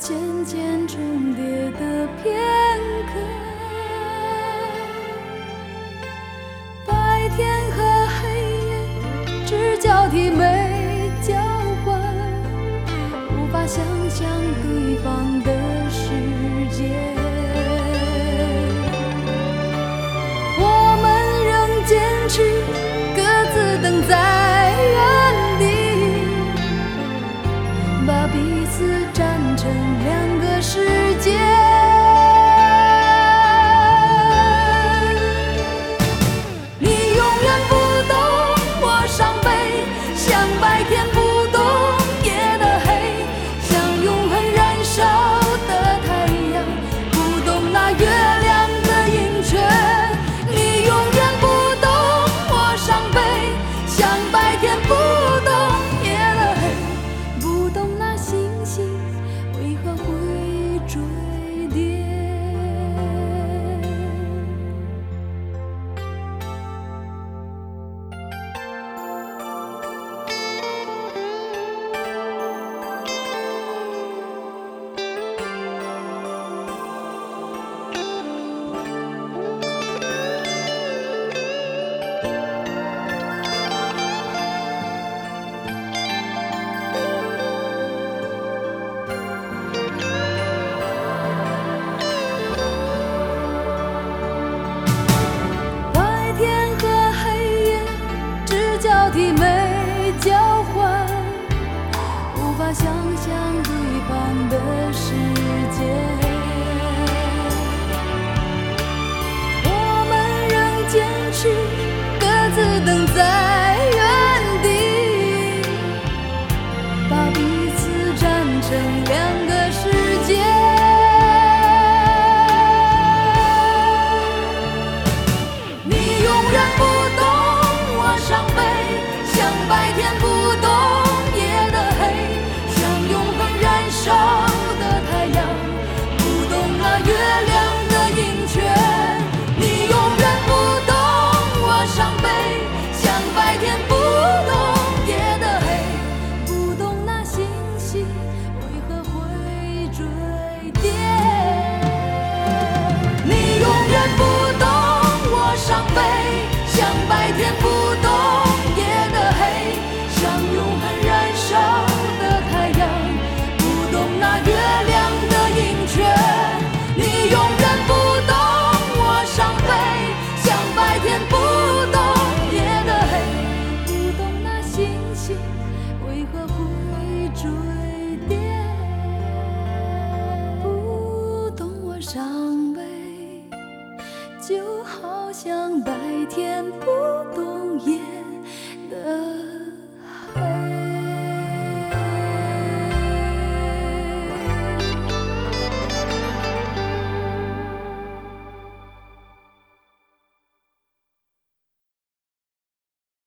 渐渐重叠的片刻，白天和黑夜只交替没交换，无法想象对方的世界。我们仍坚持各自等在原地，把彼此站成两个世界。你永远不懂我伤悲，像白天不懂夜的黑，像永恒燃烧的太阳，不懂那月亮的盈缺。你永远不懂我伤悲，像白天不懂夜的黑，不懂那星星为何会坠跌。白天和黑夜只交替没交换，无法想象对方的世界。我们仍坚持各自等在原地，把彼此站成两个世界。你永远不懂我伤悲，像白天不懂夜的黑，像永恒燃烧的太阳，不懂那月亮的盈缺。你永远不懂我伤悲，像白天不懂夜的黑，不懂那星星为何会坠跌。你永远不懂我伤悲，像白天不懂夜的黑，像永恒燃烧的太阳，不懂那月亮的盈缺。你永远不懂我伤悲，像白天不懂夜的黑，不懂那星星为何会坠跌。不懂我伤悲，就好像白天不懂夜的